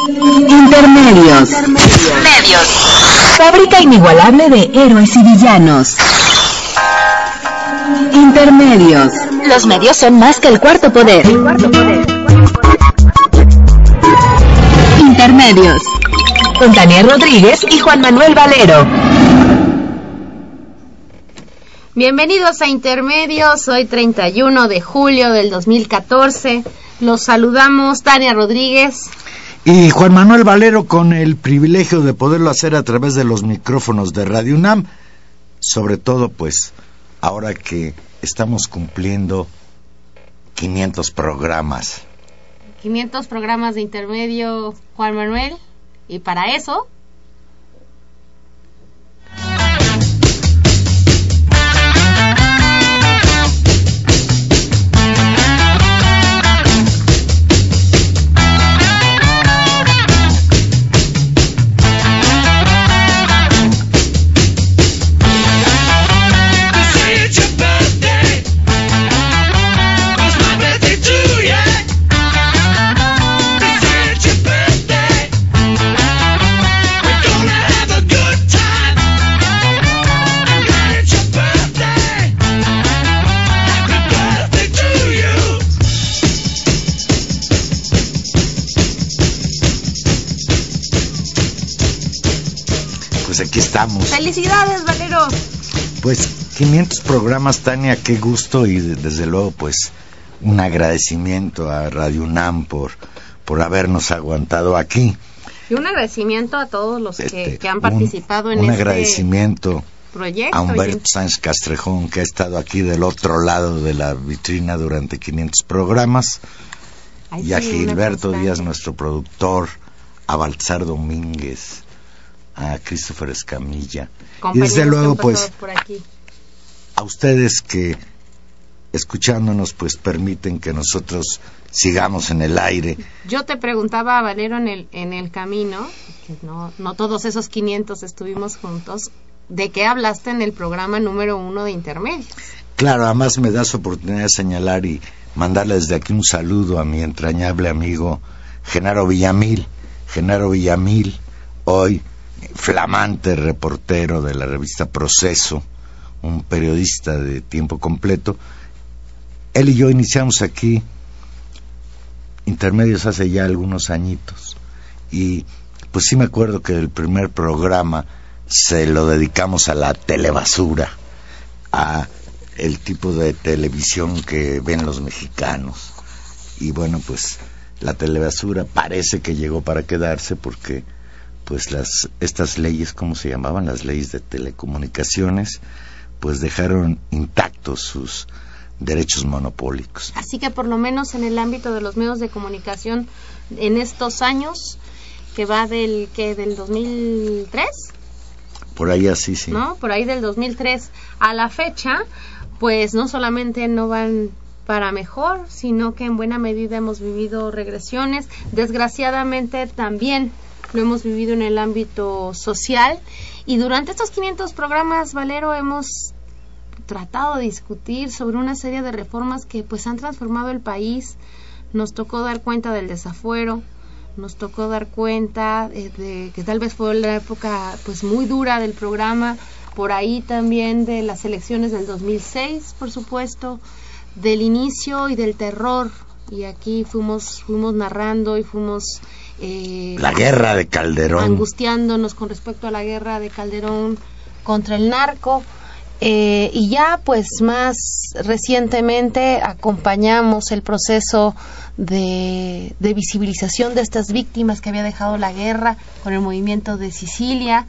Intermedios. Medios. Fábrica inigualable de héroes y villanos. Intermedios. Los medios son más que el cuarto poder. Intermedios. Con Tania Rodríguez y Juan Manuel Valero. Bienvenidos a Intermedios, hoy 31 de julio del 2014. Los saludamos Tania Rodríguez y Juan Manuel Valero, con el privilegio de poderlo hacer a través de los micrófonos de Radio UNAM, sobre todo pues ahora que estamos cumpliendo 500 programas. 500 programas de Intermedio, Juan Manuel, y para eso... Aquí estamos. ¡Felicidades, Valero! Pues 500 programas, Tania, qué gusto, y desde luego pues un agradecimiento a Radio UNAM por habernos aguantado aquí. Y un agradecimiento a todos los que han participado en este agradecimiento proyecto. A Humberto Sáenz Castrejón, que ha estado aquí del otro lado de la vitrina durante 500 programas. Y a Gilberto Díaz, nuestro productor, a Baltzar Domínguez, a Christopher Escamilla, y desde luego pues a ustedes que escuchándonos pues permiten que nosotros sigamos en el aire. Yo te preguntaba a Valero en el camino, que no todos esos 500 estuvimos juntos, ¿de qué hablaste en el programa número 1 de Intermedios? Claro, además me das oportunidad de señalar y mandarle desde aquí un saludo a mi entrañable amigo Genaro Villamil, hoy flamante reportero de la revista Proceso, un periodista de tiempo completo. Él y yo iniciamos aquí Intermedios hace ya algunos añitos, y pues sí me acuerdo que el primer programa se lo dedicamos a la telebasura, a el tipo de televisión que ven los mexicanos. Y bueno, pues la telebasura parece que llegó para quedarse, porque pues estas leyes, ¿cómo se llamaban? Las leyes de telecomunicaciones, pues dejaron intactos sus derechos monopólicos. Así que por lo menos en el ámbito de los medios de comunicación, en estos años, que va del 2003. Por ahí así, sí. ¿No? Por ahí del 2003 a la fecha, pues no solamente no van para mejor, sino que en buena medida hemos vivido regresiones. Desgraciadamente también lo hemos vivido en el ámbito social, y durante estos 500 programas, Valero, hemos tratado de discutir sobre una serie de reformas que pues han transformado el país. Nos tocó dar cuenta del desafuero, nos tocó dar cuenta de que tal vez fue la época pues muy dura del programa, por ahí también de las elecciones del 2006, por supuesto, del inicio y del terror, y aquí fuimos narrando y fuimos la guerra de Calderón, angustiándonos con respecto a la guerra de Calderón contra el narco, y ya pues más recientemente acompañamos el proceso de visibilización de estas víctimas que había dejado la guerra con el movimiento de Sicilia.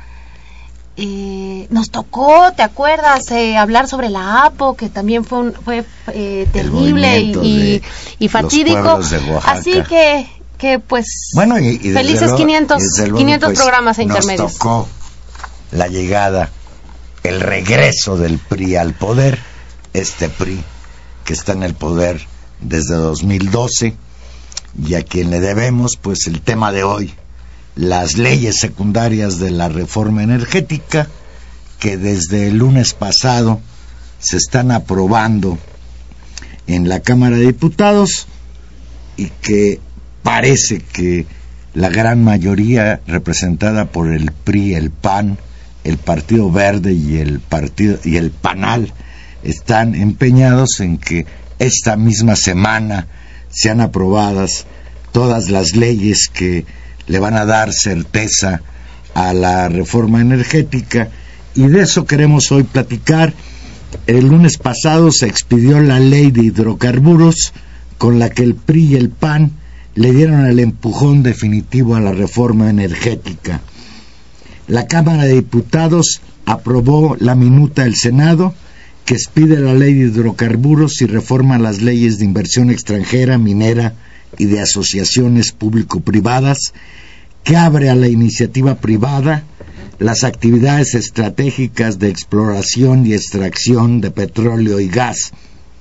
Nos tocó, ¿te acuerdas? Hablar sobre la APO, que también fue terrible y fatídico. Así que pues bueno, y felices luego, 500 pues, programas e intermedios. Nos tocó la llegada, el regreso del PRI al poder, este PRI que está en el poder desde 2012, y a quien le debemos pues el tema de hoy, las leyes secundarias de la reforma energética, que desde el lunes pasado se están aprobando en la Cámara de Diputados y que parece que la gran mayoría representada por el PRI, el PAN, el Partido Verde y el PANAL, están empeñados en que esta misma semana sean aprobadas todas las leyes que le van a dar certeza a la reforma energética, y de eso queremos hoy platicar. El lunes pasado se expidió la ley de hidrocarburos, con la que el PRI y el PAN le dieron el empujón definitivo a la reforma energética. La Cámara de Diputados aprobó la minuta del Senado, que expide la ley de hidrocarburos y reforma las leyes de inversión extranjera, minera y de asociaciones público-privadas, que abre a la iniciativa privada las actividades estratégicas de exploración y extracción de petróleo y gas.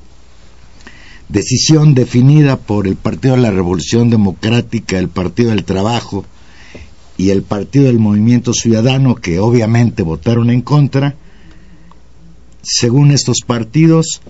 Decisión definida por el Partido de la Revolución Democrática, el Partido del Trabajo y el Partido del Movimiento Ciudadano, que obviamente votaron en contra. Según estos partidos,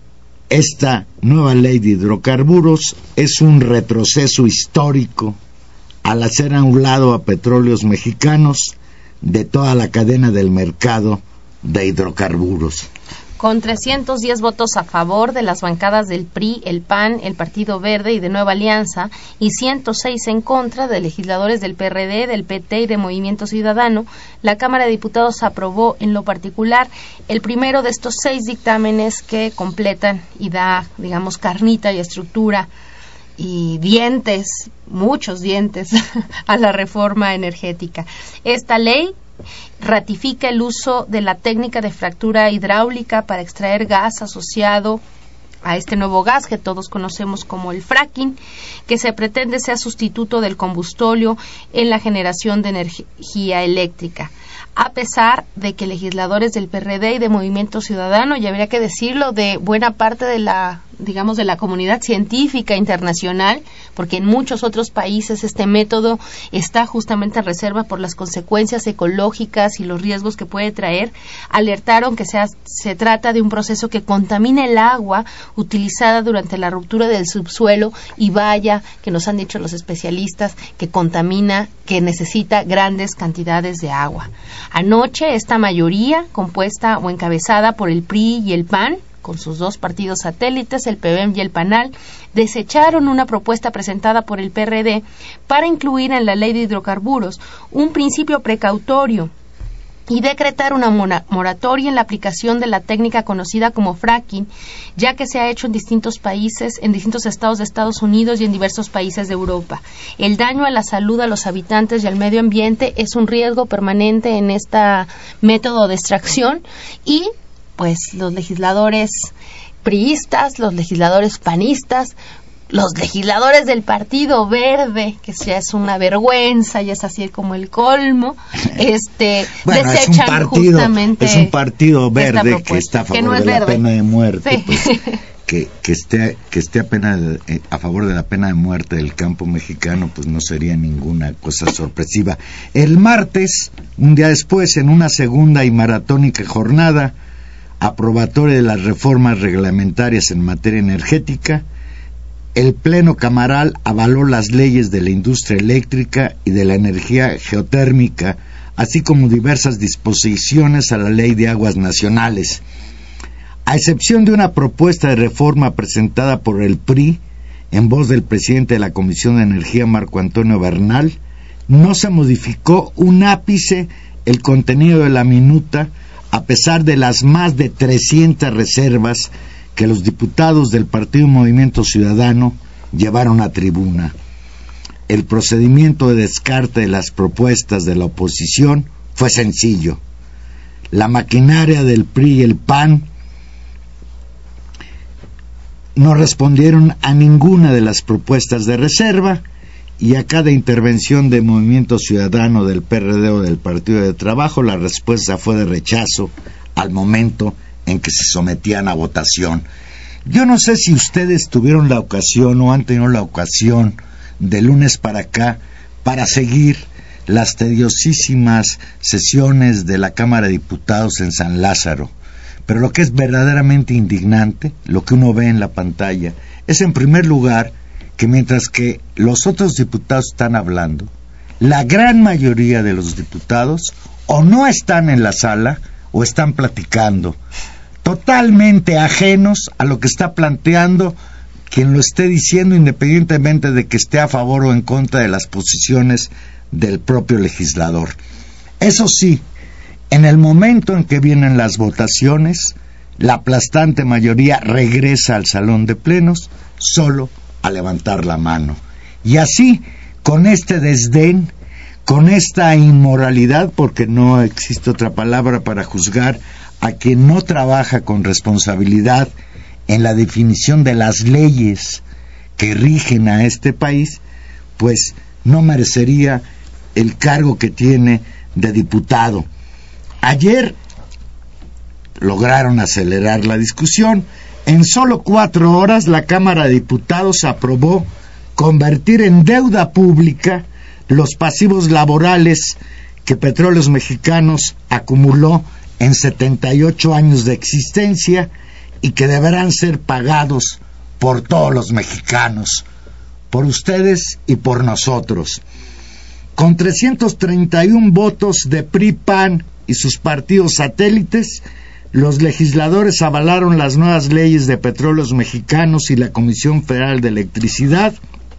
esta nueva ley de hidrocarburos es un retroceso histórico al hacer a un lado a Petróleos Mexicanos de toda la cadena del mercado de hidrocarburos. Con 310 votos a favor de las bancadas del PRI, el PAN, el Partido Verde y de Nueva Alianza, y 106 en contra de legisladores del PRD, del PT y de Movimiento Ciudadano, la Cámara de Diputados aprobó en lo particular el primero de estos 6 dictámenes que completan y da, digamos, carnita y estructura y dientes, muchos dientes, a la reforma energética. Esta ley ratifica el uso de la técnica de fractura hidráulica para extraer gas asociado a este nuevo gas que todos conocemos como el fracking, que se pretende sea sustituto del combustóleo en la generación de energía eléctrica. A pesar de que legisladores del PRD y de Movimiento Ciudadano, y habría que decirlo, de buena parte de la, digamos, de la comunidad científica internacional, porque en muchos otros países este método está justamente en reserva por las consecuencias ecológicas y los riesgos que puede traer, alertaron que se trata de un proceso que contamina el agua utilizada durante la ruptura del subsuelo, y vaya que nos han dicho los especialistas que contamina, que necesita grandes cantidades de agua. Anoche esta mayoría, compuesta o encabezada por el PRI y el PAN, con sus 2 partidos satélites, el PBM y el PANAL, desecharon una propuesta presentada por el PRD para incluir en la ley de hidrocarburos un principio precautorio y decretar una moratoria en la aplicación de la técnica conocida como fracking, ya que se ha hecho en distintos países, en distintos estados de Estados Unidos y en diversos países de Europa. El daño a la salud, a los habitantes y al medio ambiente es un riesgo permanente en este método de extracción, y pues los legisladores priistas, los legisladores panistas, los legisladores del Partido Verde, que ya es una vergüenza, ya es así como el colmo, bueno, desechan justamente es un partido verde que está a favor de la pena de muerte, sí. Pues, que esté a favor de la pena de muerte del campo mexicano, pues no sería ninguna cosa sorpresiva. El martes, un día después, en una segunda y maratónica jornada aprobatoria de las reformas reglamentarias en materia energética, el Pleno Camaral avaló las leyes de la industria eléctrica y de la energía geotérmica, así como diversas disposiciones a la Ley de Aguas Nacionales. A excepción de una propuesta de reforma presentada por el PRI, en voz del presidente de la Comisión de Energía, Marco Antonio Bernal, no se modificó un ápice el contenido de la minuta, a pesar de las más de 300 reservas que los diputados del Partido Movimiento Ciudadano llevaron a tribuna. El procedimiento de descarte de las propuestas de la oposición fue sencillo. La maquinaria del PRI y el PAN no respondieron a ninguna de las propuestas de reserva, y a cada intervención de Movimiento Ciudadano, del PRD o del Partido de Trabajo, la respuesta fue de rechazo al momento en que se sometían a votación. Yo no sé si ustedes tuvieron la ocasión o han tenido la ocasión de lunes para acá para seguir las tediosísimas sesiones de la Cámara de Diputados en San Lázaro, pero lo que es verdaderamente indignante, lo que uno ve en la pantalla, es en primer lugar que mientras que los otros diputados están hablando, la gran mayoría de los diputados o no están en la sala o están platicando, totalmente ajenos a lo que está planteando quien lo esté diciendo, independientemente de que esté a favor o en contra de las posiciones del propio legislador. Eso sí, en el momento en que vienen las votaciones, la aplastante mayoría regresa al salón de plenos solo a levantar la mano. Y así, con este desdén, con esta inmoralidad, porque no existe otra palabra para juzgar a quien no trabaja con responsabilidad en la definición de las leyes que rigen a este país, pues no merecería el cargo que tiene de diputado. Ayer lograron acelerar la discusión. En solo 4 horas la Cámara de Diputados aprobó convertir en deuda pública los pasivos laborales que Petróleos Mexicanos acumuló en 78 años de existencia y que deberán ser pagados por todos los mexicanos, por ustedes y por nosotros. Con 331 votos de PRI, PAN y sus partidos satélites, los legisladores avalaron las nuevas leyes de Petróleos Mexicanos y la Comisión Federal de Electricidad.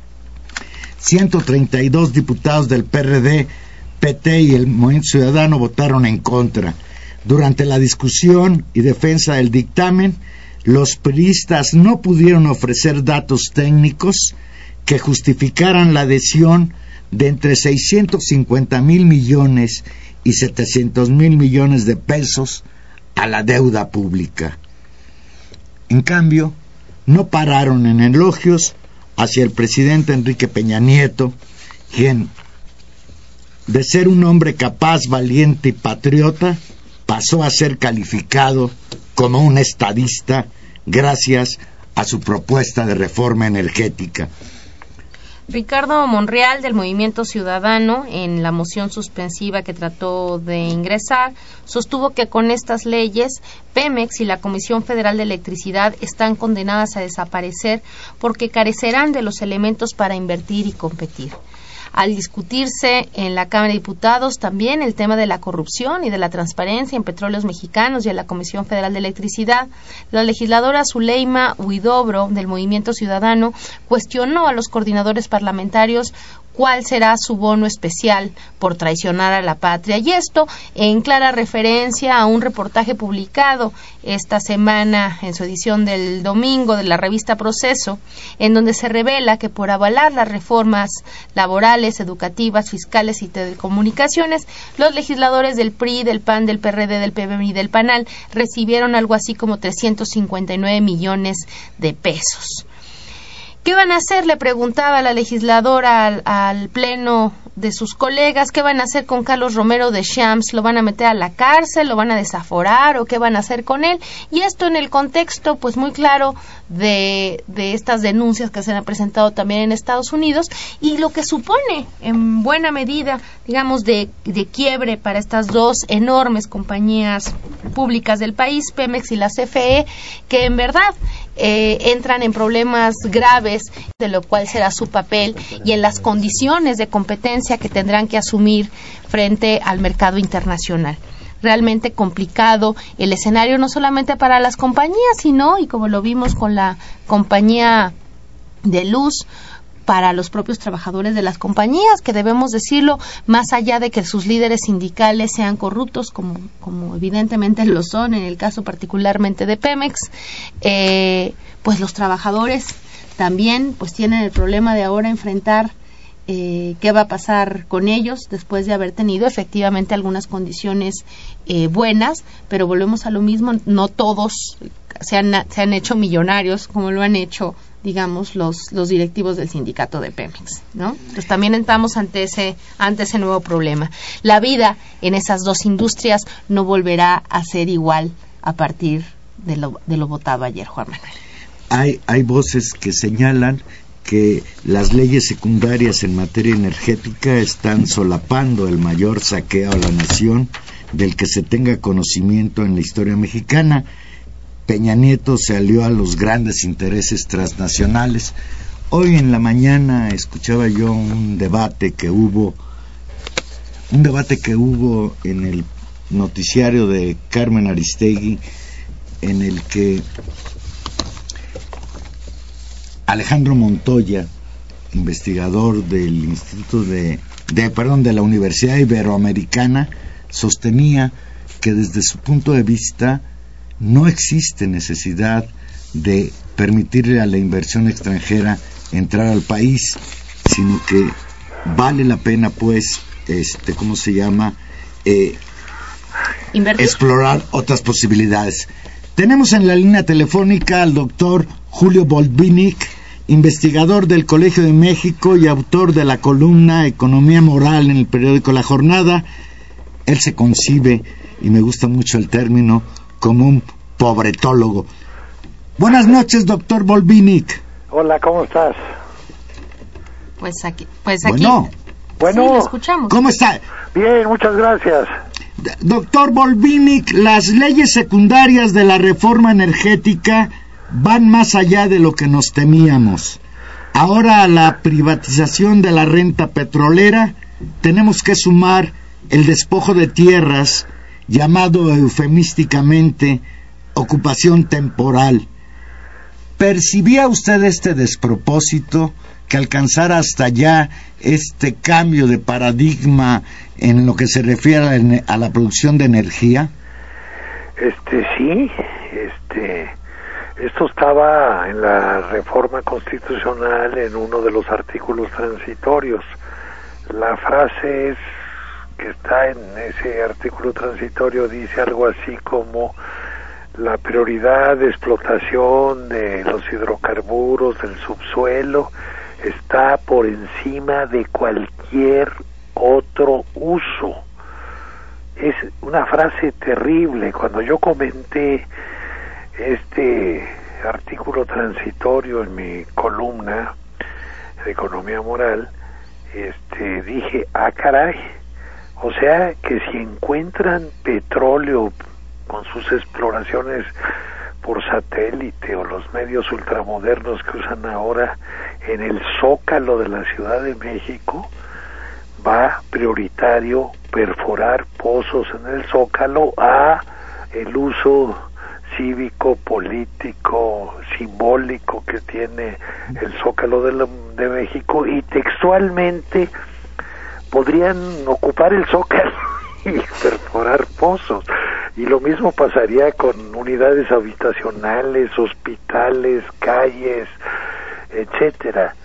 132 diputados del PRD, PT y el Movimiento Ciudadano votaron en contra. Durante la discusión y defensa del dictamen, los priistas no pudieron ofrecer datos técnicos que justificaran la adhesión de entre 650,000 millones y 700,000 millones de pesos a la deuda pública. En cambio, no pararon en elogios hacia el presidente Enrique Peña Nieto, quien, de ser un hombre capaz, valiente y patriota, pasó a ser calificado como un estadista gracias a su propuesta de reforma energética. Ricardo Monreal, del Movimiento Ciudadano, en la moción suspensiva que trató de ingresar, sostuvo que con estas leyes Pemex y la Comisión Federal de Electricidad están condenadas a desaparecer porque carecerán de los elementos para invertir y competir. Al discutirse en la Cámara de Diputados también el tema de la corrupción y de la transparencia en Petróleos Mexicanos y en la Comisión Federal de Electricidad, la legisladora Zuleima Huidobro, del Movimiento Ciudadano, cuestionó a los coordinadores parlamentarios cuál será su bono especial por traicionar a la patria. Y esto en clara referencia a un reportaje publicado esta semana en su edición del domingo de la revista Proceso, en donde se revela que por avalar las reformas laborales, educativas, fiscales y telecomunicaciones, los legisladores del PRI, del PAN, del PRD, del PBM y del PANAL recibieron algo así como 359 millones de pesos. ¿Qué van a hacer?, le preguntaba la legisladora al pleno de sus colegas. ¿Qué van a hacer con Carlos Romero de Champs? ¿Lo van a meter a la cárcel? ¿Lo van a desaforar? ¿O qué van a hacer con él? Y esto en el contexto, pues muy claro, de estas denuncias que se han presentado también en Estados Unidos y lo que supone, en buena medida, digamos, de quiebre para estas dos enormes compañías públicas del país, Pemex y la CFE, que en verdad entran en problemas graves, de lo cual será su papel y en las condiciones de competencia que tendrán que asumir frente al mercado internacional. Realmente complicado el escenario, no solamente para las compañías, sino, y como lo vimos con la compañía de luz, para los propios trabajadores de las compañías, que debemos decirlo, más allá de que sus líderes sindicales sean corruptos, como evidentemente lo son, en el caso particularmente de Pemex, pues los trabajadores también pues tienen el problema de ahora enfrentar qué va a pasar con ellos después de haber tenido efectivamente algunas condiciones buenas, pero volvemos a lo mismo, no todos se han hecho millonarios como lo han hecho, digamos, los directivos del sindicato de Pemex, ¿no? Entonces también estamos ante ese nuevo problema. La vida en esas dos industrias no volverá a ser igual a partir de lo votado ayer, Juan Manuel. Hay voces que señalan que las leyes secundarias en materia energética están solapando el mayor saqueo a la nación del que se tenga conocimiento en la historia mexicana. Peña Nieto se alió a los grandes intereses transnacionales. Hoy en la mañana escuchaba yo un debate que hubo en el noticiario de Carmen Aristegui, en el que Alejandro Montoya, investigador del Instituto de la Universidad Iberoamericana, sostenía que desde su punto de vista no existe necesidad de permitirle a la inversión extranjera entrar al país, sino que vale la pena, pues, explorar otras posibilidades. Tenemos en la línea telefónica al doctor Julio Volbinic, investigador del Colegio de México y autor de la columna Economía Moral en el periódico La Jornada. Él se concibe, y me gusta mucho el término, como un pobretólogo. Buenas noches, doctor Volbinic. Hola, ¿cómo estás? Pues aquí. Bueno, sí, lo escuchamos. ¿Cómo está? Bien, muchas gracias. Doctor Volbinic, las leyes secundarias de la reforma energética van más allá de lo que nos temíamos. Ahora a la privatización de la renta petrolera tenemos que sumar el despojo de tierras, llamado eufemísticamente ocupación temporal. ¿Percibía usted este despropósito, que alcanzara hasta allá este cambio de paradigma en lo que se refiere a la producción de energía? Sí, esto estaba en la reforma constitucional en uno de los artículos transitorios. La frase que está en ese artículo transitorio dice algo así como: la prioridad de explotación de los hidrocarburos del subsuelo está por encima de cualquier otro uso. Es una frase terrible. Cuando yo comenté este artículo transitorio en mi columna de Economía Moral, dije, caray, o sea que si encuentran petróleo con sus exploraciones por satélite o los medios ultramodernos que usan ahora en el Zócalo de la Ciudad de México, va prioritario perforar pozos en el Zócalo a el uso cívico, político, simbólico que tiene el Zócalo de México, y textualmente podrían ocupar el Zócalo y perforar pozos. Y lo mismo pasaría con unidades habitacionales, hospitales, calles, etcétera.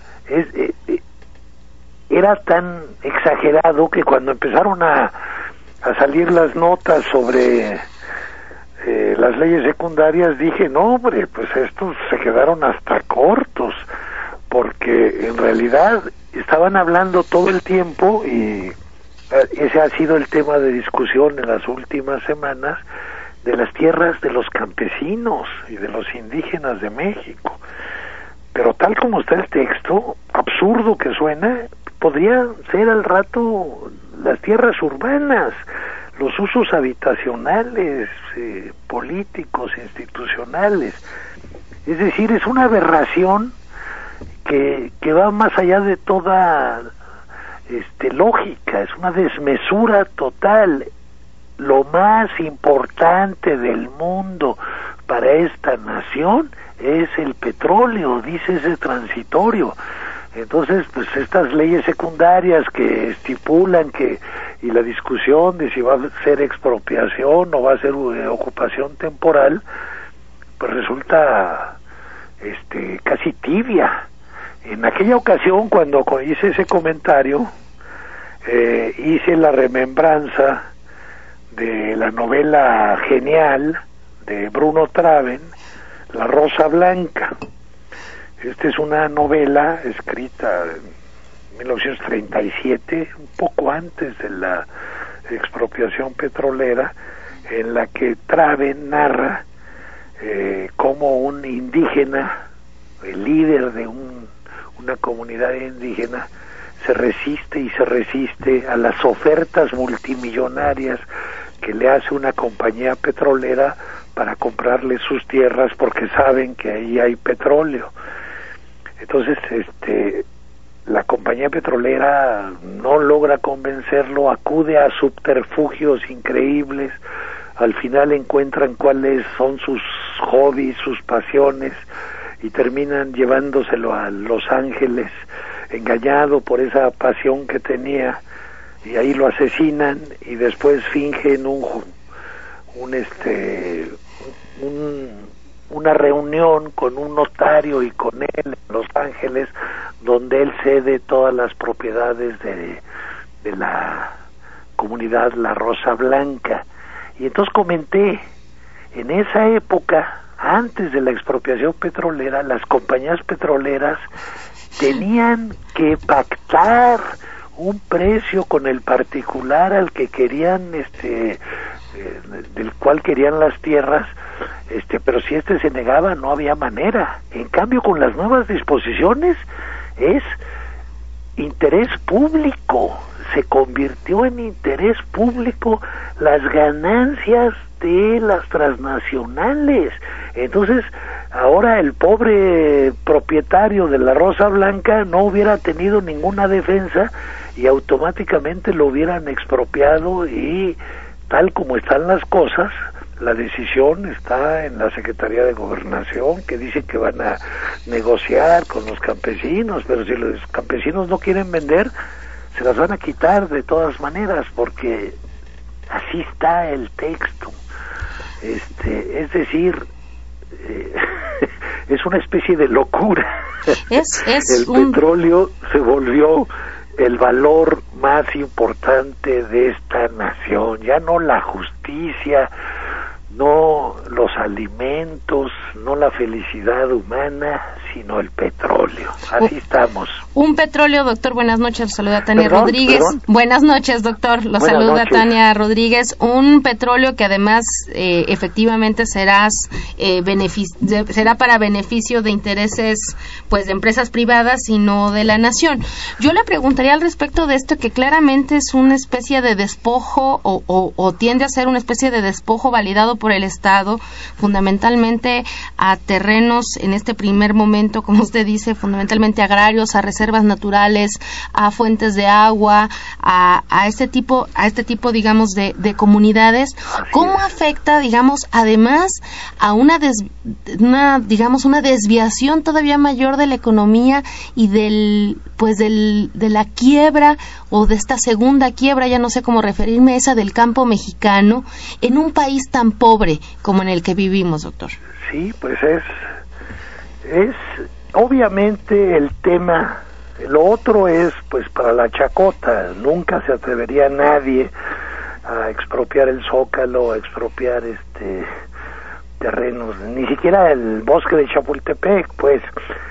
Era tan exagerado que cuando empezaron a salir las notas sobre las leyes secundarias, dije, no hombre, pues estos se quedaron hasta cortos, porque en realidad estaban hablando todo el tiempo, y ese ha sido el tema de discusión en las últimas semanas, de las tierras de los campesinos y de los indígenas de México. Pero tal como está el texto, absurdo que suena, podría ser al rato las tierras urbanas, los usos habitacionales, políticos, institucionales. Es decir, es una aberración que va más allá de toda lógica, es una desmesura total. Lo más importante del mundo para esta nación es el petróleo, dice ese transitorio. Entonces, pues estas leyes secundarias que estipulan y la discusión de si va a ser expropiación o va a ser ocupación temporal, pues resulta casi tibia. En aquella ocasión, cuando hice ese comentario, hice la remembranza de la novela genial de Bruno Traven, La Rosa Blanca. Esta es una novela escrita en 1937, un poco antes de la expropiación petrolera, en la que Traven narra cómo un indígena, el líder de una comunidad indígena, se resiste a las ofertas multimillonarias que le hace una compañía petrolera para comprarle sus tierras, porque saben que ahí hay petróleo. Entonces, la compañía petrolera no logra convencerlo, acude a subterfugios increíbles, al final encuentran cuáles son sus hobbies, sus pasiones, y terminan llevándoselo a Los Ángeles, engañado por esa pasión que tenía, y ahí lo asesinan, y después fingen una reunión con un notario y con él en Los Ángeles, donde él cede todas las propiedades de la comunidad La Rosa Blanca. Y entonces comenté, en esa época, antes de la expropiación petrolera, las compañías petroleras tenían que pactar un precio con el particular al que querían, del cual querían las tierras, pero si se negaba, no había manera. En cambio, con las nuevas disposiciones, es interés público, se convirtió en interés público las ganancias de las transnacionales. Entonces, ahora el pobre propietario de La Rosa Blanca no hubiera tenido ninguna defensa y automáticamente lo hubieran expropiado, y tal como están las cosas, la decisión está en la Secretaría de Gobernación, que dice que van a negociar con los campesinos, pero si los campesinos no quieren vender, se las van a quitar de todas maneras, porque así está el texto. Es decir, es una especie de locura. El petróleo se volvió el valor más importante de esta nación, ya no la justicia, no los alimentos, no la felicidad humana, sino el petróleo. Así estamos. Un petróleo, doctor, buenas noches, saluda Tania Rodríguez. Buenas noches, doctor, saluda Tania Rodríguez. Un petróleo que además efectivamente será para beneficio de intereses, pues, de empresas privadas y no de la nación. Yo le preguntaría al respecto de esto, que claramente es una especie de despojo o tiende a ser una especie de despojo validado por el Estado, fundamentalmente a terrenos en este primer momento, como usted dice, fundamentalmente agrarios, a reservas naturales, a fuentes de agua, a este tipo, digamos, de comunidades. ¿Cómo afecta, digamos, además a una desviación todavía mayor de la economía y de la quiebra, o de esta segunda quiebra, ya no sé cómo referirme, esa del campo mexicano, en un país tan pobre como en el que vivimos, doctor? Sí, pues es obviamente el tema. Lo otro es, pues, para la chacota. Nunca se atrevería nadie a expropiar el Zócalo, a expropiar terrenos, ni siquiera el bosque de Chapultepec, pues.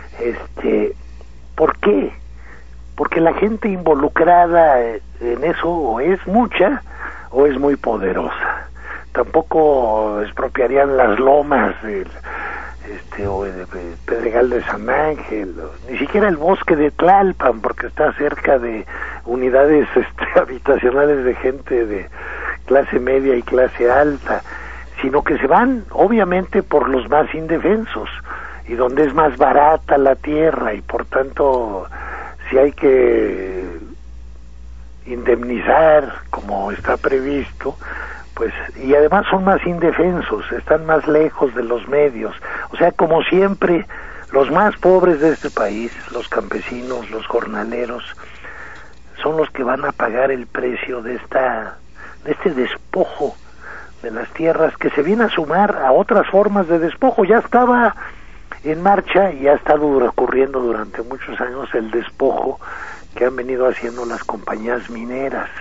¿Por qué? Porque la gente involucrada en eso o es mucha o es muy poderosa. Tampoco expropiarían las lomas o el Pedregal de San Ángel, ni siquiera el bosque de Tlalpan, porque está cerca de unidades habitacionales de gente de clase media y clase alta, sino que se van obviamente por los más indefensos, y donde es más barata la tierra, y por tanto, si hay que indemnizar como está previsto, pues, y además son más indefensos, están más lejos de los medios. O sea, como siempre, los más pobres de este país, los campesinos, los jornaleros, son los que van a pagar el precio de este despojo de las tierras, que se viene a sumar a otras formas de despojo. Ya estaba en marcha y ha estado ocurriendo durante muchos años el despojo que han venido haciendo las compañías mineras,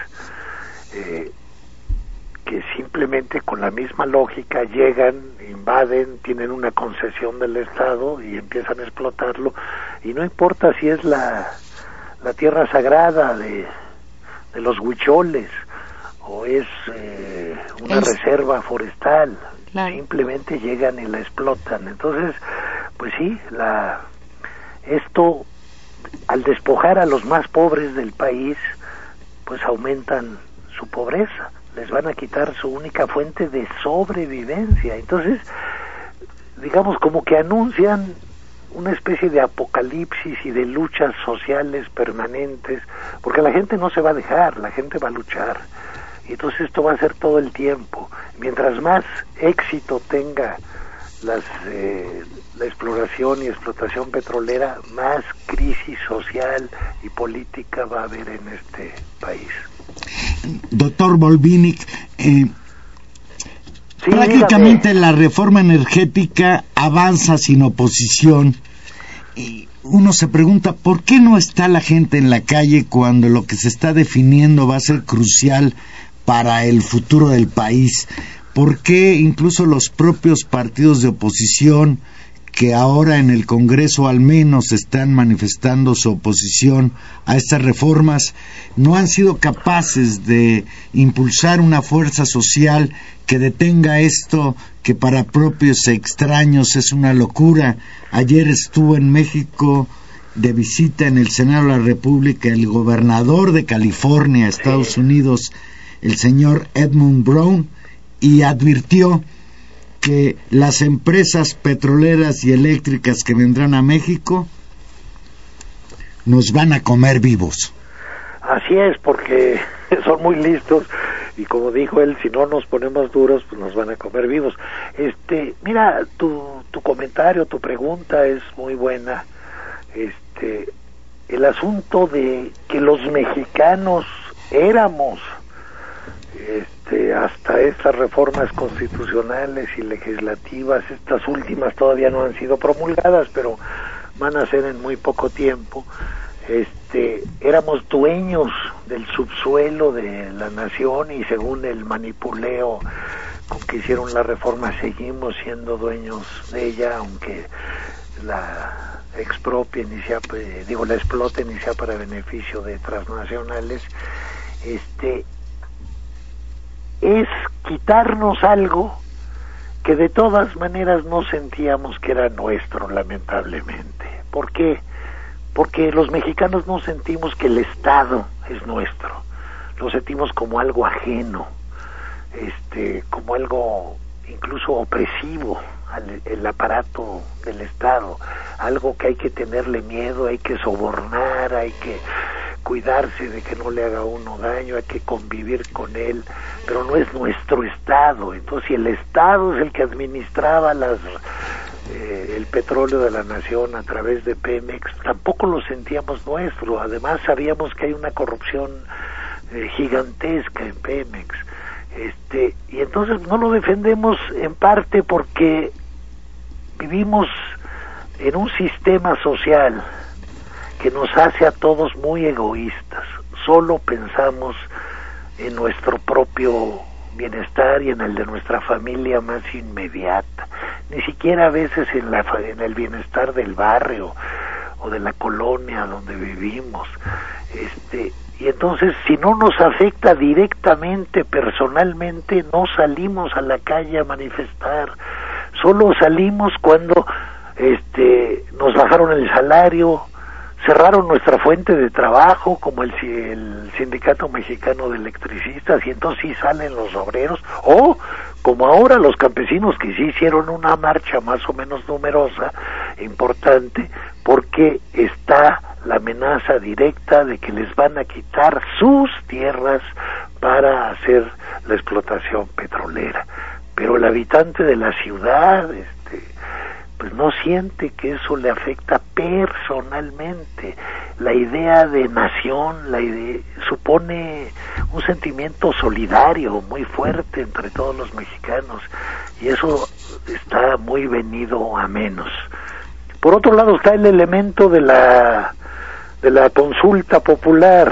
que simplemente con la misma lógica llegan, invaden, tienen una concesión del Estado y empiezan a explotarlo, y no importa si es la tierra sagrada de los huicholes o es una reserva forestal, claro. Simplemente llegan y la explotan. Entonces, pues sí, esto, al despojar a los más pobres del país, pues aumentan su pobreza, les van a quitar su única fuente de sobrevivencia. Entonces, digamos, como que anuncian una especie de apocalipsis y de luchas sociales permanentes, porque la gente no se va a dejar, la gente va a luchar, y entonces esto va a ser todo el tiempo. Mientras más éxito tenga la exploración y explotación petrolera, más crisis social y política va a haber en este país. Doctor Volvinic, Sí, prácticamente dígame. la reforma energética avanza sin oposición. Y uno se pregunta, ¿por qué no está la gente en la calle cuando lo que se está definiendo va a ser crucial para el futuro del país? ¿Por qué incluso los propios partidos de oposición, que ahora en el Congreso al menos están manifestando su oposición a estas reformas, no han sido capaces de impulsar una fuerza social que detenga esto que para propios extraños es una locura? Ayer estuvo en México de visita en el Senado de la República el gobernador de California, Estados Unidos, el señor Edmund Brown, y advirtió que las empresas petroleras y eléctricas que vendrán a México nos van a comer vivos. Así es, porque son muy listos, y como dijo él, si no nos ponemos duros, pues nos van a comer vivos. Mira, tu comentario, tu pregunta es muy buena. El asunto de que los mexicanos éramos, hasta estas reformas constitucionales y legislativas, estas últimas todavía no han sido promulgadas, pero van a ser en muy poco tiempo, éramos dueños del subsuelo de la nación, y según el manipuleo con que hicieron la reforma seguimos siendo dueños de ella, aunque la expropien y sea, la exploten y sea para beneficio de transnacionales. Es quitarnos algo que de todas maneras no sentíamos que era nuestro, lamentablemente. ¿Por qué? Porque los mexicanos no sentimos que el Estado es nuestro, lo sentimos como algo ajeno, como algo incluso opresivo el aparato del Estado, algo que hay que tenerle miedo, hay que sobornar, hay que cuidarse de que no le haga a uno daño, hay que convivir con él, pero no es nuestro Estado. Entonces, si el Estado es el que administraba el petróleo de la nación a través de Pemex, tampoco lo sentíamos nuestro. Además, sabíamos que hay una corrupción gigantesca en Pemex. Y entonces no lo defendemos, en parte porque vivimos en un sistema social que nos hace a todos muy egoístas. Solo pensamos en nuestro propio bienestar y en el de nuestra familia más inmediata, ni siquiera a veces en el bienestar del barrio o de la colonia donde vivimos. Y entonces, si no nos afecta directamente, personalmente, no salimos a la calle a manifestar. Solo salimos cuando nos bajaron el salario, cerraron nuestra fuente de trabajo, como el Sindicato Mexicano de Electricistas, y entonces sí salen los obreros, o como ahora los campesinos, que sí hicieron una marcha más o menos numerosa, importante, porque está la amenaza directa de que les van a quitar sus tierras para hacer la explotación petrolera. Pero el habitante de la ciudad, pues no siente que eso le afecta personalmente. La idea de nación, supone un sentimiento solidario muy fuerte entre todos los mexicanos, y eso está muy venido a menos. Por otro lado está el elemento de la consulta popular.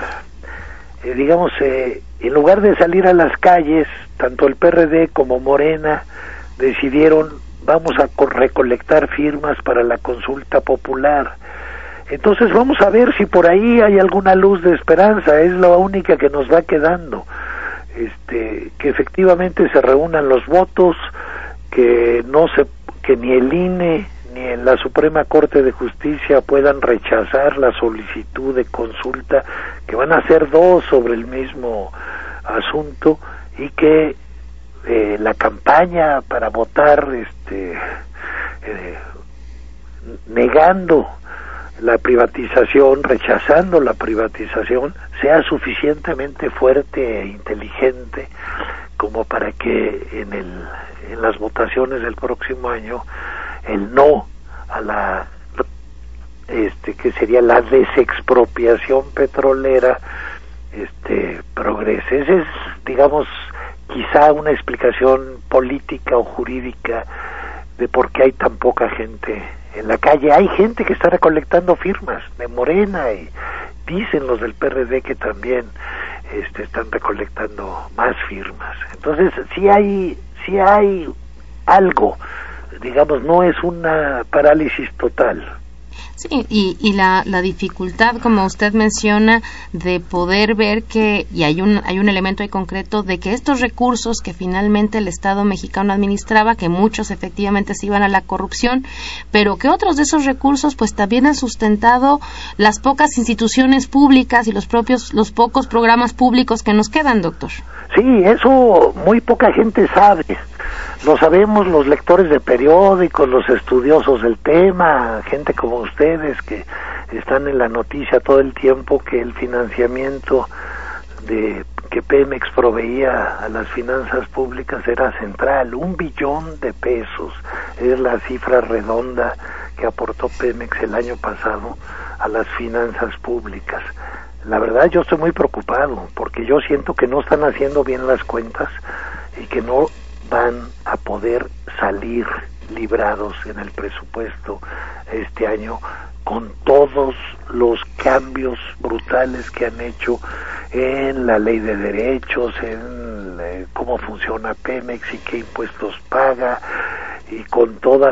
En lugar de salir a las calles, tanto el PRD como Morena decidieron: vamos a recolectar firmas para la consulta popular. Entonces vamos a ver si por ahí hay alguna luz de esperanza. Es la única que nos va quedando, que efectivamente se reúnan los votos, que ni el INE ni en la Suprema Corte de Justicia puedan rechazar la solicitud de consulta, que van a ser 2 sobre el mismo asunto, y que la campaña para votar negando la privatización, rechazando la privatización, sea suficientemente fuerte e inteligente como para que en las votaciones del próximo año el no a la que sería la desexpropiación petrolera progrese. Esa es, digamos, quizá una explicación política o jurídica de por qué hay tan poca gente en la calle. Hay gente que está recolectando firmas de Morena y dicen los del PRD que también están recolectando más firmas. Entonces sí hay algo, digamos, no es una parálisis total. Sí, y la dificultad, como usted menciona, de poder ver que, y hay un elemento ahí concreto, de que estos recursos que finalmente el Estado mexicano administraba, que muchos efectivamente se iban a la corrupción, pero que otros de esos recursos pues también han sustentado las pocas instituciones públicas y los pocos programas públicos que nos quedan, doctor. Sí, eso muy poca gente sabe. Lo sabemos los lectores de periódicos, los estudiosos del tema, gente como ustedes que están en la noticia todo el tiempo, que el financiamiento que Pemex proveía a las finanzas públicas era central. 1 billón de pesos es la cifra redonda que aportó Pemex el año pasado a las finanzas públicas. La verdad, yo estoy muy preocupado porque yo siento que no están haciendo bien las cuentas y que no van a poder salir librados en el presupuesto este año con todos los cambios brutales que han hecho en la ley de derechos, en cómo funciona Pemex y qué impuestos paga, y con toda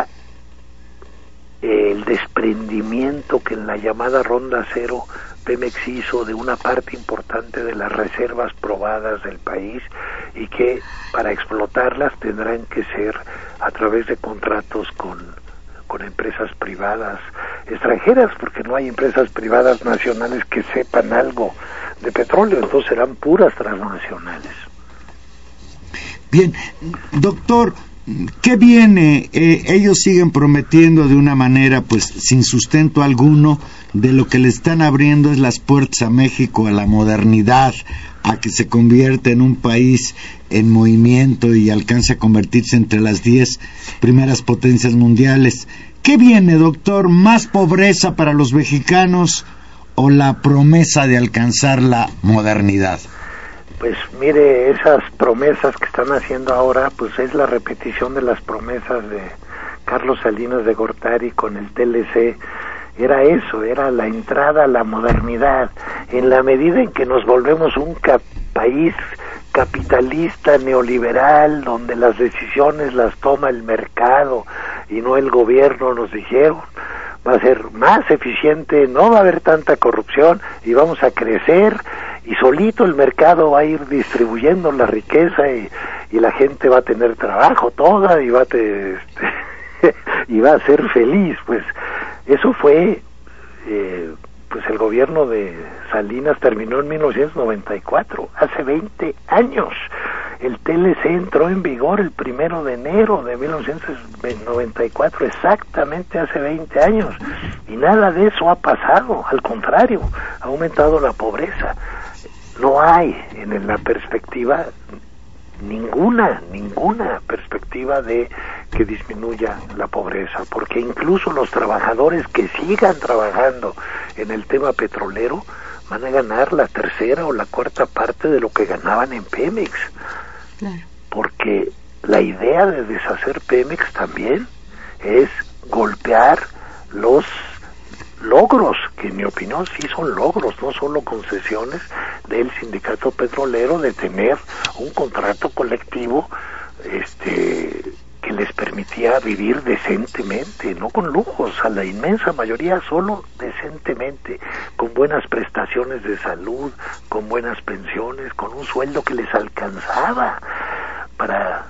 el desprendimiento que en la llamada Ronda Cero Pemex hizo de una parte importante de las reservas probadas del país, y que para explotarlas tendrán que ser a través de contratos con empresas privadas extranjeras, porque no hay empresas privadas nacionales que sepan algo de petróleo, entonces serán puras transnacionales. Bien, doctor, ¿qué viene? Ellos siguen prometiendo de una manera pues sin sustento alguno, de lo que le están abriendo es las puertas a México, a la modernidad, a que se convierta en un país en movimiento y alcance a convertirse entre las 10 primeras potencias mundiales. ¿Qué viene, doctor? ¿Más pobreza para los mexicanos o la promesa de alcanzar la modernidad? Pues mire, esas promesas que están haciendo ahora, pues es la repetición de las promesas de Carlos Salinas de Gortari con el TLC. Era eso, era la entrada a la modernidad. En la medida en que nos volvemos un país capitalista, neoliberal, donde las decisiones las toma el mercado y no el gobierno, nos dijeron, va a ser más eficiente, no va a haber tanta corrupción y vamos a crecer, y solito el mercado va a ir distribuyendo la riqueza y la gente va a tener trabajo toda y va a ser feliz. Pues eso fue, pues el gobierno de Salinas terminó en 1994, hace 20 años. El TLC entró en vigor el 1 de enero de 1994, exactamente hace 20 años, y nada de eso ha pasado, al contrario, ha aumentado la pobreza. No hay en la perspectiva ninguna perspectiva de que disminuya la pobreza, porque incluso los trabajadores que sigan trabajando en el tema petrolero van a ganar la tercera o la cuarta parte de lo que ganaban en Pemex. Claro. Porque la idea de deshacer Pemex también es golpear los logros, que en mi opinión sí son logros, no solo concesiones del sindicato petrolero de tener un contrato colectivo que les permitía vivir decentemente, no con lujos, a la inmensa mayoría solo decentemente, con buenas prestaciones de salud, con buenas pensiones, con un sueldo que les alcanzaba para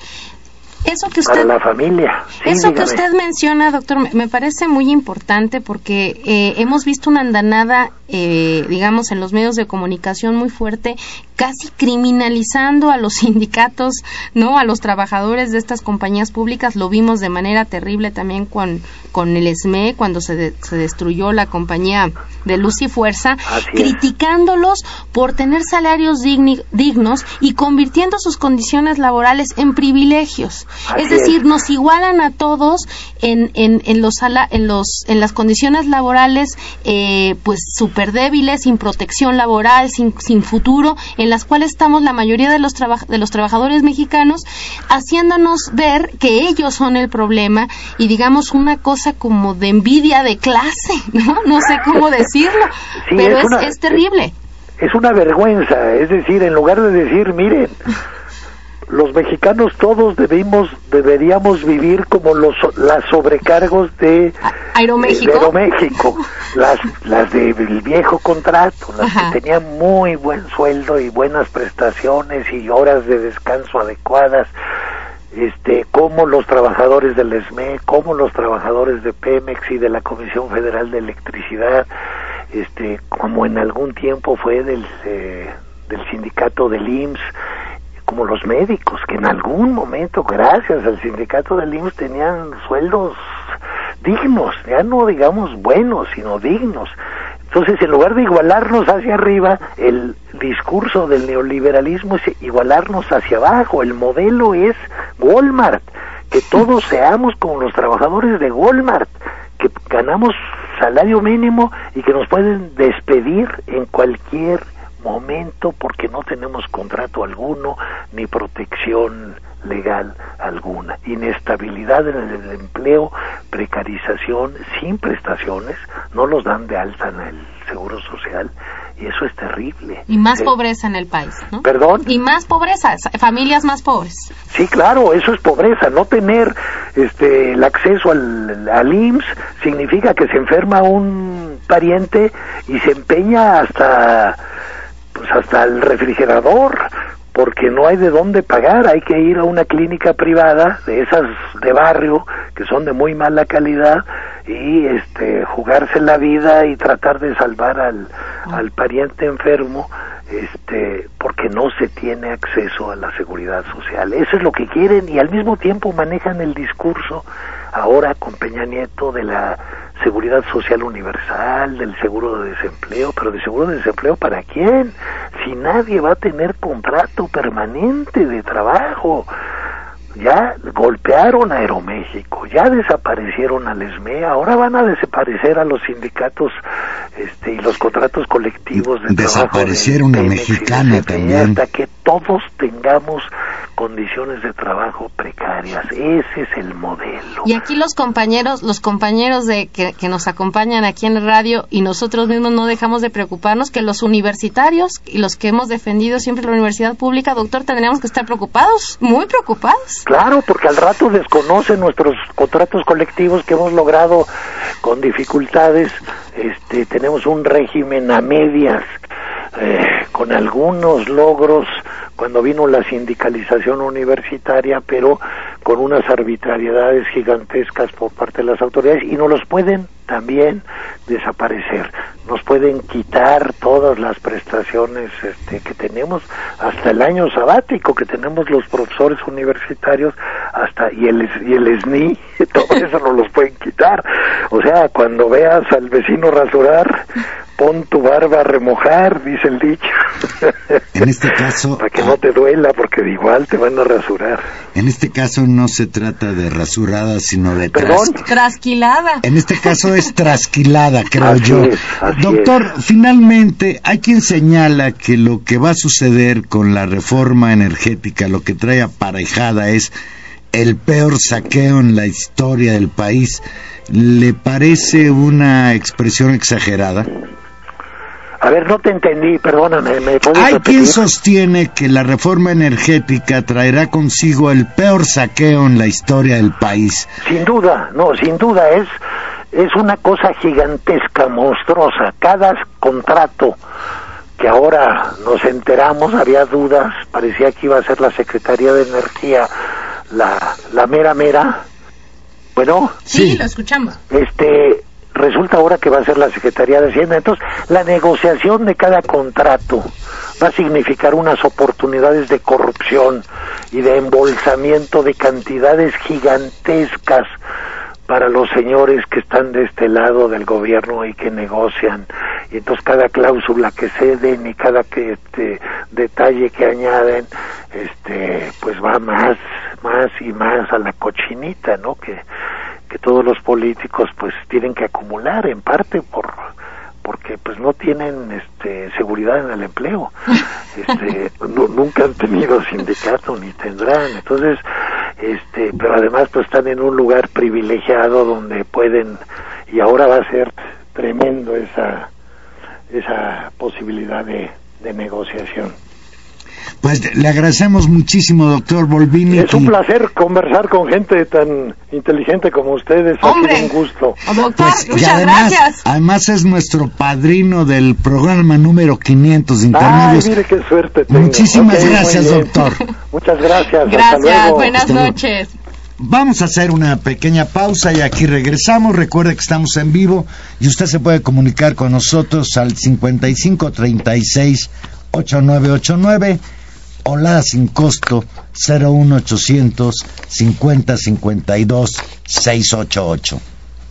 la familia. Sí, eso dígame. Que usted menciona, doctor, me parece muy importante porque hemos visto una andanada digamos, en los medios de comunicación muy fuerte, casi criminalizando a los sindicatos, ¿no? A los trabajadores de estas compañías públicas. Lo vimos de manera terrible también con el SME, cuando se destruyó la compañía de Luz y Fuerza, criticándolos por tener salarios dignos y convirtiendo sus condiciones laborales en privilegios. Es decir, nos igualan a todos en las condiciones laborales, pues súper débiles, sin protección laboral, sin futuro, en las cuales estamos la mayoría de los trabajadores mexicanos, haciéndonos ver que ellos son el problema y, digamos, una cosa como de envidia de clase, no sé cómo decirlo, sí, pero es terrible. Es una vergüenza, es decir, en lugar de decir, miren, los mexicanos todos deberíamos vivir como las sobrecargos de Aeroméxico, las del viejo contrato, las que tenían muy buen sueldo y buenas prestaciones y horas de descanso adecuadas, como los trabajadores del SME, como los trabajadores de Pemex y de la Comisión Federal de Electricidad, como en algún tiempo fue del sindicato del IMSS, como los médicos, que en algún momento, gracias al sindicato del IMSS, tenían sueldos dignos, ya no digamos buenos, sino dignos. Entonces, en lugar de igualarnos hacia arriba, el discurso del neoliberalismo es igualarnos hacia abajo. El modelo es Walmart, que todos seamos como los trabajadores de Walmart, que ganamos salario mínimo y que nos pueden despedir en cualquier momento porque no tenemos contrato alguno ni protección legal alguna, inestabilidad en el empleo, precarización sin prestaciones, no los dan de alta en el seguro social y eso es terrible. Y más pobreza en el país, ¿no? ¿Perdón? Y más pobreza, familias más pobres. Sí, claro, eso es pobreza. No tener el acceso al IMSS significa que se enferma un pariente y se empeña hasta el refrigerador, porque no hay de dónde pagar, hay que ir a una clínica privada, de esas de barrio, que son de muy mala calidad, y jugarse la vida y tratar de salvar al pariente enfermo, porque no se tiene acceso a la seguridad social. Eso es lo que quieren, y al mismo tiempo manejan el discurso, ahora con Peña Nieto, de la seguridad social universal, del seguro de desempleo. Pero ¿de seguro de desempleo para quién? Si nadie va a tener contrato permanente de trabajo. Ya golpearon a Aeroméxico, ya desaparecieron al SME, ahora van a desaparecer a los sindicatos y los contratos colectivos de trabajo. Desaparecieron a Mexicana también. Hasta que todos tengamos condiciones de trabajo precarias. Ese es el modelo. Y aquí los compañeros que nos acompañan aquí en el radio y nosotros mismos no dejamos de preocuparnos, que los universitarios y los que hemos defendido siempre la universidad pública, doctor, tendríamos que estar preocupados, muy preocupados. Claro, porque al rato desconocen nuestros contratos colectivos que hemos logrado con dificultades. Tenemos un régimen a medias, con algunos logros cuando vino la sindicalización universitaria, pero con unas arbitrariedades gigantescas por parte de las autoridades, y nos los pueden también desaparecer, nos pueden quitar todas las prestaciones que tenemos, hasta el año sabático que tenemos los profesores universitarios, y el SNI, todo eso nos los pueden quitar. O sea, cuando veas al vecino rasurar, pon tu barba a remojar, dice el dicho. En este caso, para que no te duela, porque igual te van a rasurar. En este caso no se trata de rasurada, sino de trasquilada. En este caso es trasquilada, creo así yo. Así Doctor, finalmente hay quien señala que lo que va a suceder con la reforma energética, lo que trae aparejada es el peor saqueo en la historia del país. ¿Le parece una expresión exagerada? A ver, no te entendí, perdóname, ¿me puedes Hay repetir? quien sostiene que la reforma energética traerá consigo el peor saqueo en la historia del país. Sin duda, es una cosa gigantesca, monstruosa. Cada contrato que ahora nos enteramos, había dudas, parecía que iba a ser la Secretaría de Energía la mera. Bueno, sí, lo escuchamos. resulta ahora que va a ser la Secretaría de Hacienda. Entonces, la negociación de cada contrato va a significar unas oportunidades de corrupción y de embolsamiento de cantidades gigantescas para los señores que están de este lado del gobierno y que negocian. Y entonces cada cláusula que ceden y cada detalle que añaden, pues va más y más a la cochinita, ¿no? Que todos los políticos pues tienen que acumular, en parte porque pues no tienen seguridad en el empleo. Nunca han tenido sindicato ni tendrán. Entonces, pero además pues están en un lugar privilegiado donde pueden, y ahora va a ser tremendo esa posibilidad de negociación. Pues le agradecemos muchísimo, doctor Volvinic. Es un placer conversar con gente tan inteligente como ustedes. ¡Hombre! Ha sido un gusto. Doctor, Pues, muchas gracias. Además es nuestro padrino del programa número 500 de Intermedios. Ay, mire qué suerte tengo. Muchísimas gracias, muy bien. doctor. Muchas gracias. Hasta Gracias, luego. buenas Hasta luego. noches. Vamos a hacer una pequeña pausa y aquí regresamos. Recuerde que estamos en vivo y usted se puede comunicar con nosotros al 5536-8989 o la sin costo 01800 5052 688.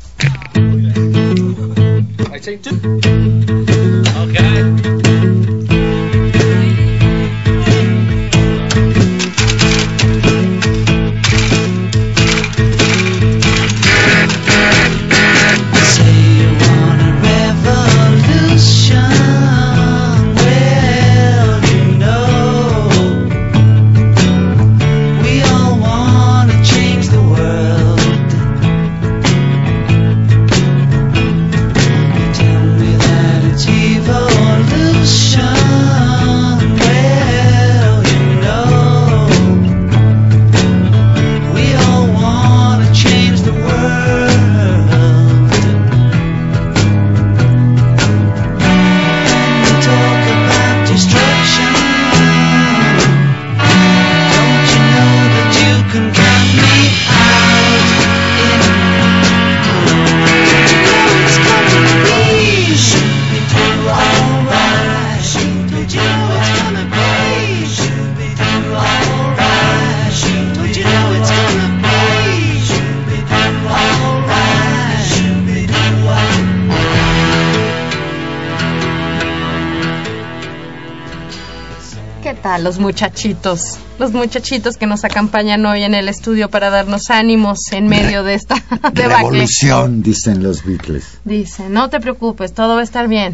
Los muchachitos que nos acompañan hoy en el estudio para darnos ánimos en medio de esta debacle. Revolución, dicen los Beatles. Dicen, no te preocupes, todo va a estar bien,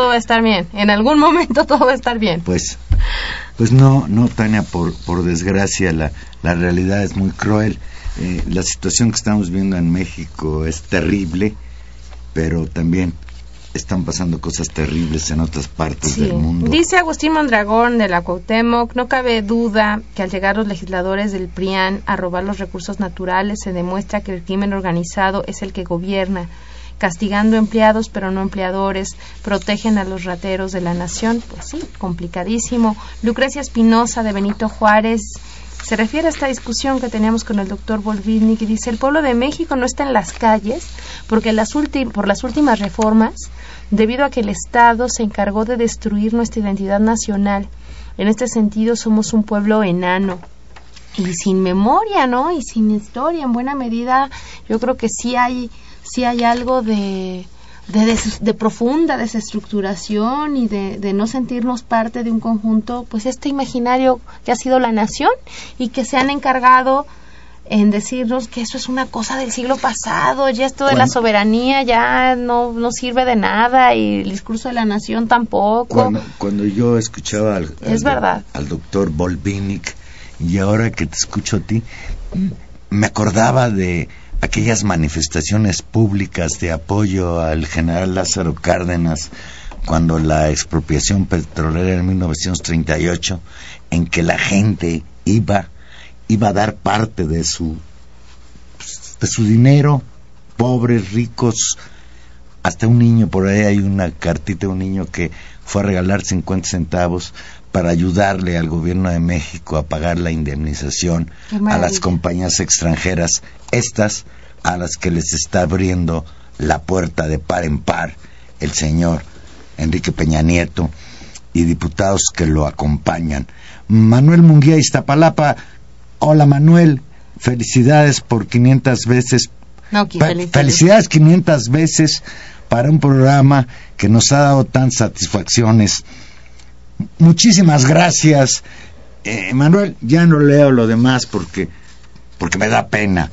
en algún momento todo va a estar bien. Pues no, Tania, por desgracia la realidad es muy cruel. La situación que estamos viendo en México es terrible, pero también están pasando cosas terribles en otras partes del mundo. Dice Agustín Mondragón de la Cuauhtémoc, no cabe duda que al llegar los legisladores del PRIAN a robar los recursos naturales se demuestra que el crimen organizado es el que gobierna, castigando empleados pero no empleadores, protegen a los rateros de la nación. Pues sí, complicadísimo. Lucrecia Espinosa de Benito Juárez se refiere a esta discusión que teníamos con el doctor Volvinic y dice: el pueblo de México no está en las calles porque por las últimas reformas, debido a que el Estado se encargó de destruir nuestra identidad nacional. En este sentido somos un pueblo enano y sin memoria, ¿no? Y sin historia. En buena medida yo creo que sí hay algo de profunda desestructuración y de no sentirnos parte de un conjunto, pues este imaginario que ha sido la nación y que se han encargado en decirnos que eso es una cosa del siglo pasado, ya esto de la soberanía ya no sirve de nada y el discurso de la nación tampoco. Cuando yo escuchaba al doctor Volvinic y ahora que te escucho a ti, me acordaba de aquellas manifestaciones públicas de apoyo al general Lázaro Cárdenas cuando la expropiación petrolera en 1938, en que la gente iba a dar parte de su dinero, pobres, ricos, hasta un niño, por ahí hay una cartita de un niño que fue a regalar 50 centavos para ayudarle al gobierno de México a pagar la indemnización a las compañías extranjeras, estas a las que les está abriendo la puerta de par en par el señor Enrique Peña Nieto y diputados que lo acompañan. Manuel Munguía, Iztapalapa. Hola, Manuel, felicidades por 500 veces. Felicidades 500 veces para un programa que nos ha dado tantas satisfacciones. Muchísimas gracias. Manuel, ya no leo lo demás porque me da pena.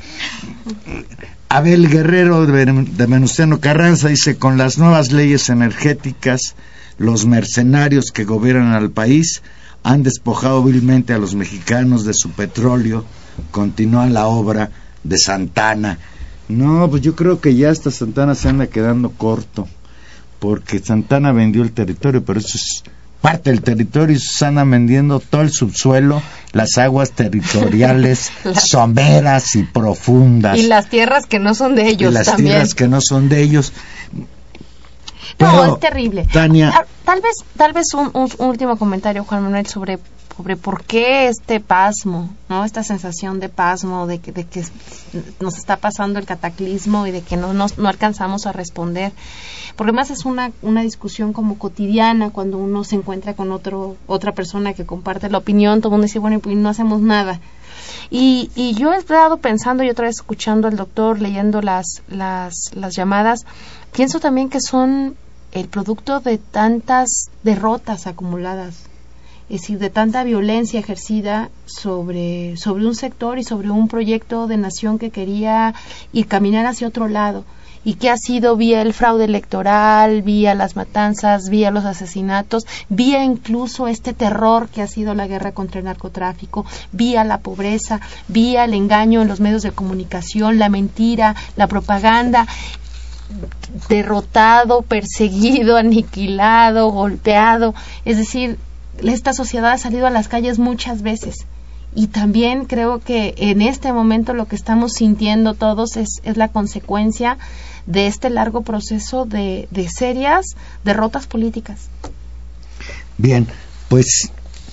Abel Guerrero de Venustiano Carranza dice: con las nuevas leyes energéticas, los mercenarios que gobiernan al país han despojado vilmente a los mexicanos de su petróleo. Continúa la obra de Santana. No, pues yo creo que ya hasta Santana se anda quedando corto, porque Santana vendió el territorio, pero eso es parte del territorio, y se andan vendiendo todo el subsuelo, las aguas territoriales someras y profundas. Y las tierras que no son de ellos. Y las también. Tierras que no son de ellos. No, pero, es terrible. Tania, tal vez un último comentario, Juan Manuel, sobre por qué este pasmo, ¿no? Esta sensación de pasmo, de que nos está pasando el cataclismo y de que no alcanzamos a responder. Porque además es una discusión como cotidiana cuando uno se encuentra con otra persona que comparte la opinión. Todo el mundo dice, bueno, y no hacemos nada. Y yo he estado pensando y otra vez escuchando al doctor, leyendo las llamadas, pienso también que son el producto de tantas derrotas acumuladas. Es decir, de tanta violencia ejercida sobre un sector y sobre un proyecto de nación que quería ir caminar hacia otro lado, y que ha sido vía el fraude electoral, vía las matanzas, vía los asesinatos, vía incluso este terror que ha sido la guerra contra el narcotráfico, vía la pobreza, vía el engaño en los medios de comunicación, la mentira, la propaganda. Derrotado, perseguido, aniquilado, golpeado. Es decir, esta sociedad ha salido a las calles muchas veces, y también creo que en este momento lo que estamos sintiendo todos es la consecuencia de este largo proceso de serias derrotas políticas. Bien, pues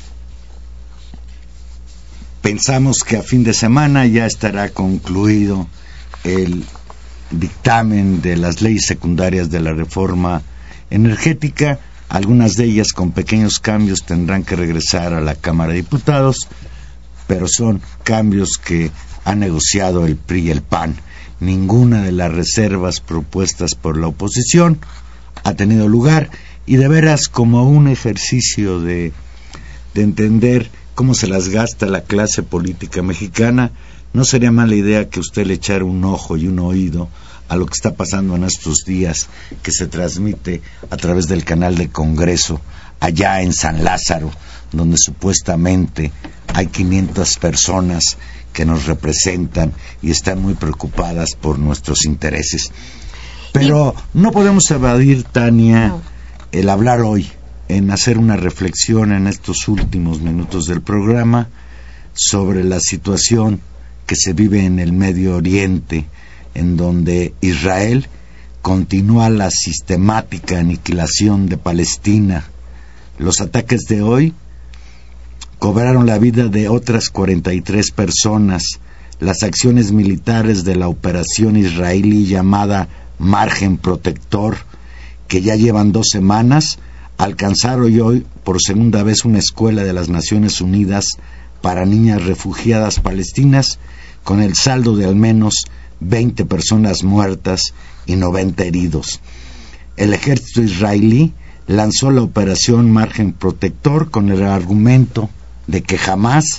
pensamos que a fin de semana ya estará concluido el dictamen de las leyes secundarias de la reforma energética. Algunas de ellas, con pequeños cambios, tendrán que regresar a la Cámara de Diputados, pero son cambios que han negociado el PRI y el PAN. Ninguna de las reservas propuestas por la oposición ha tenido lugar, y de veras, como un ejercicio de entender cómo se las gasta la clase política mexicana, no sería mala idea que usted le echara un ojo y un oído a lo que está pasando en estos días, que se transmite a través del canal de Congreso allá en San Lázaro, donde supuestamente hay 500 personas que nos representan y están muy preocupadas por nuestros intereses. Pero no podemos evadir, Tania, el hablar hoy, en hacer una reflexión en estos últimos minutos del programa sobre la situación que se vive en el Medio Oriente, en donde Israel continúa la sistemática aniquilación de Palestina. Los ataques de hoy cobraron la vida de otras 43 personas. Las acciones militares de la operación israelí llamada Margen Protector, que ya llevan 2 semanas, alcanzaron hoy por segunda vez una escuela de las Naciones Unidas para niñas refugiadas palestinas, con el saldo de al menos 20 personas muertas y 90 heridos. El ejército israelí lanzó la operación Margen Protector con el argumento de que Hamás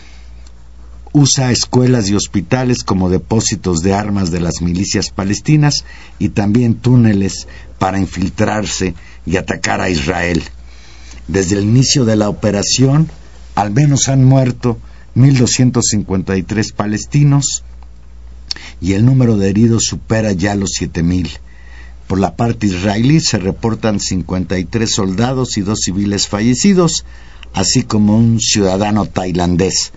usa escuelas y hospitales como depósitos de armas de las milicias palestinas, y también túneles para infiltrarse y atacar a Israel. Desde el inicio de la operación, al menos han muerto 1.253 palestinos, y el número de heridos supera ya los 7,000. Por la parte israelí se reportan 53 soldados y 2 civiles fallecidos, así como un ciudadano tailandés.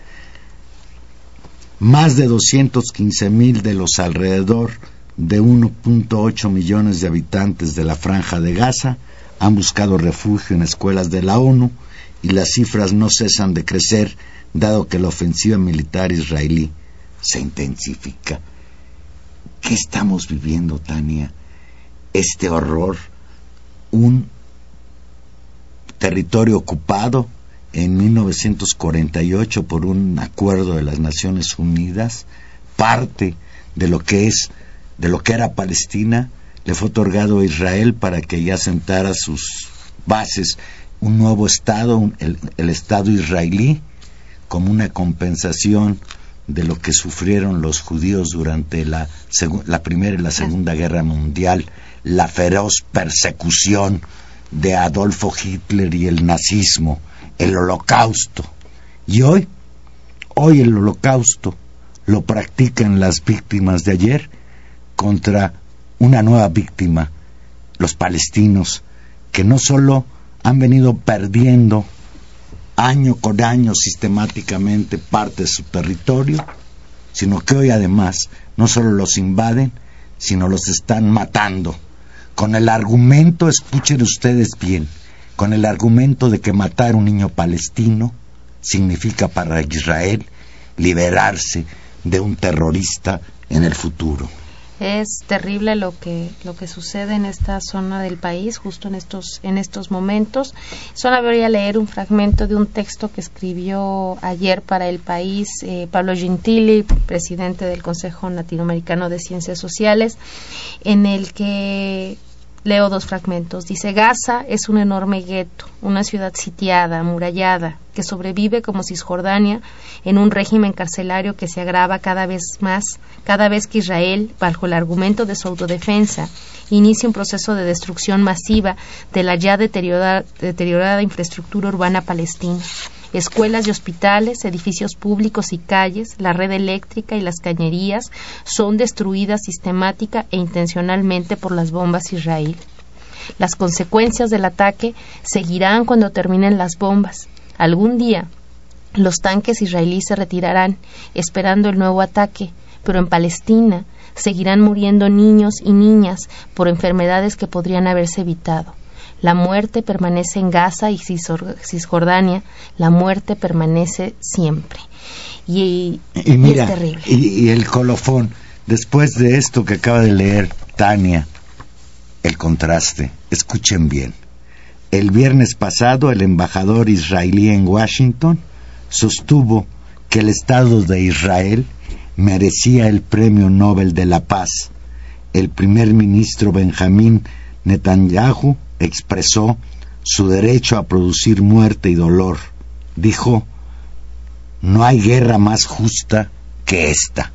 Más de 215,000 de los alrededor de 1.8 millones de habitantes de la Franja de Gaza han buscado refugio en escuelas de la ONU, y las cifras no cesan de crecer, dado que la ofensiva militar israelí se intensifica. ¿Qué estamos viviendo, Tania? este horror, un territorio ocupado en 1948 por un acuerdo de las Naciones Unidas, parte de lo que era Palestina, le fue otorgado a Israel para que ya sentara sus bases un nuevo Estado, el Estado israelí, como una compensación de lo que sufrieron los judíos durante la Primera y la Segunda Guerra Mundial, la feroz persecución de Adolfo Hitler y el nazismo, el Holocausto. Y hoy el Holocausto lo practican las víctimas de ayer contra una nueva víctima, los palestinos, que no solo han venido perdiendo año con año sistemáticamente parte de su territorio, sino que hoy además no solo los invaden, sino los están matando, con el argumento, escuchen ustedes bien, con el argumento de que matar a un niño palestino significa para Israel liberarse de un terrorista en el futuro. Es terrible lo que sucede en esta zona del país justo en estos momentos. Solo voy a leer un fragmento de un texto que escribió ayer para El País Pablo Gentili, presidente del Consejo Latinoamericano de Ciencias Sociales, en el que leo dos fragmentos. Dice: Gaza es un enorme gueto, una ciudad sitiada, amurallada, que sobrevive como Cisjordania en un régimen carcelario que se agrava cada vez que Israel, bajo el argumento de su autodefensa, inicia un proceso de destrucción masiva de la ya deteriorada infraestructura urbana palestina. Escuelas y hospitales, edificios públicos y calles, la red eléctrica y las cañerías son destruidas sistemática e intencionalmente por las bombas israelíes. Las consecuencias del ataque seguirán cuando terminen las bombas. Algún día los tanques israelíes se retirarán esperando el nuevo ataque, pero en Palestina seguirán muriendo niños y niñas por enfermedades que podrían haberse evitado. La muerte permanece en Gaza y Cisjordania, la muerte permanece siempre. Y mira, es terrible. Y el colofón, después de esto que acaba de leer Tania, el contraste, escuchen bien. El viernes pasado, el embajador israelí en Washington sostuvo que el Estado de Israel merecía el Premio Nobel de la Paz. El primer ministro Benjamín Netanyahu expresó su derecho a producir muerte y dolor. Dijo: no hay guerra más justa que esta.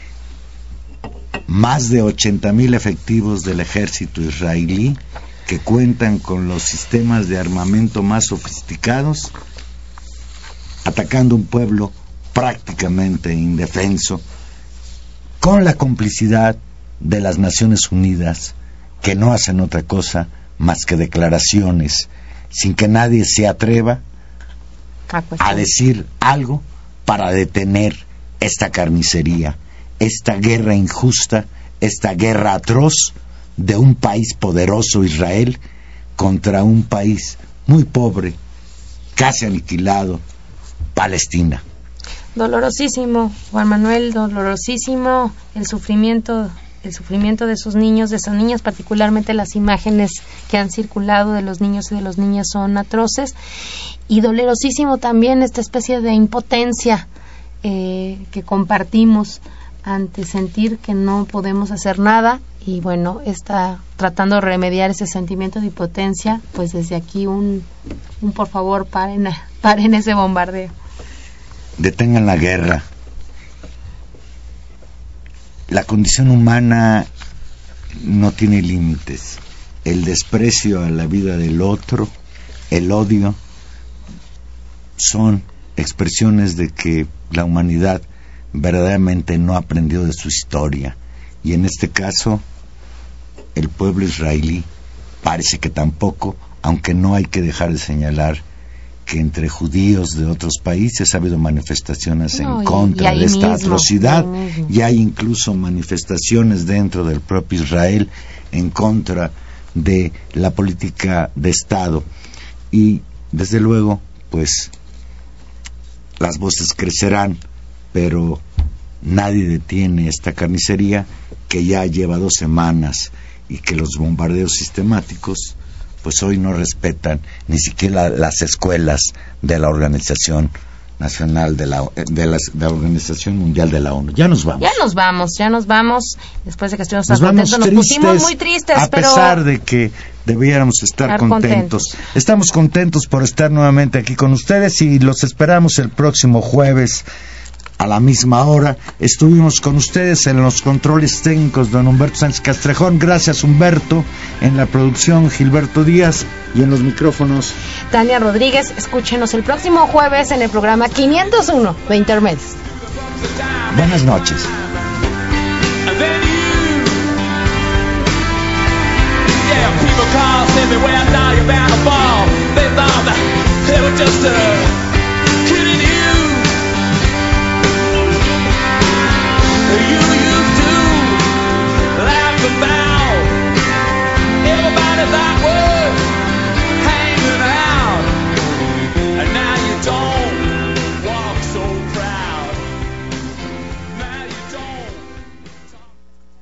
Más de 80,000 efectivos del ejército israelí, que cuentan con los sistemas de armamento más sofisticados, atacando un pueblo prácticamente indefenso, con la complicidad de las Naciones Unidas, que no hacen otra cosa más que declaraciones, sin que nadie se atreva a decir algo para detener esta carnicería, esta guerra injusta, esta guerra atroz de un país poderoso, Israel, contra un país muy pobre, casi aniquilado, Palestina. Dolorosísimo, Juan Manuel, dolorosísimo el sufrimiento de esos niños, de esas niñas, particularmente las imágenes que han circulado de los niños y de las niñas son atroces, y dolorosísimo también esta especie de impotencia que compartimos ante sentir que no podemos hacer nada. Y bueno, está tratando de remediar ese sentimiento de impotencia. Pues desde aquí un por favor, paren ese bombardeo. Detengan la guerra. La condición humana no tiene límites. El desprecio a la vida del otro, el odio, son expresiones de que la humanidad verdaderamente no aprendió de su historia. Y en este caso, el pueblo israelí parece que tampoco, aunque no hay que dejar de señalar que entre judíos de otros países ha habido manifestaciones en contra de esta atrocidad, y hay incluso manifestaciones dentro del propio Israel en contra de la política de Estado. Y desde luego, pues las voces crecerán, pero nadie detiene esta carnicería que ya lleva 2 semanas y que los bombardeos sistemáticos pues hoy no respetan ni siquiera las escuelas de la Organización Nacional de la Organización Mundial de la ONU. Ya nos vamos. Después de que estuvimos tan contentos, nos pusimos muy tristes, a pesar de que debiéramos estar contentos. Estamos contentos por estar nuevamente aquí con ustedes y los esperamos el próximo jueves a la misma hora. Estuvimos con ustedes en los controles técnicos don Humberto Sánchez Castrejón. Gracias, Humberto. En la producción, Gilberto Díaz. Y en los micrófonos, Tania Rodríguez. Escúchenos el próximo jueves en el programa 501 de Intermedios. Buenas noches. People call, say me where I thought you bound to fall. They thought that they were just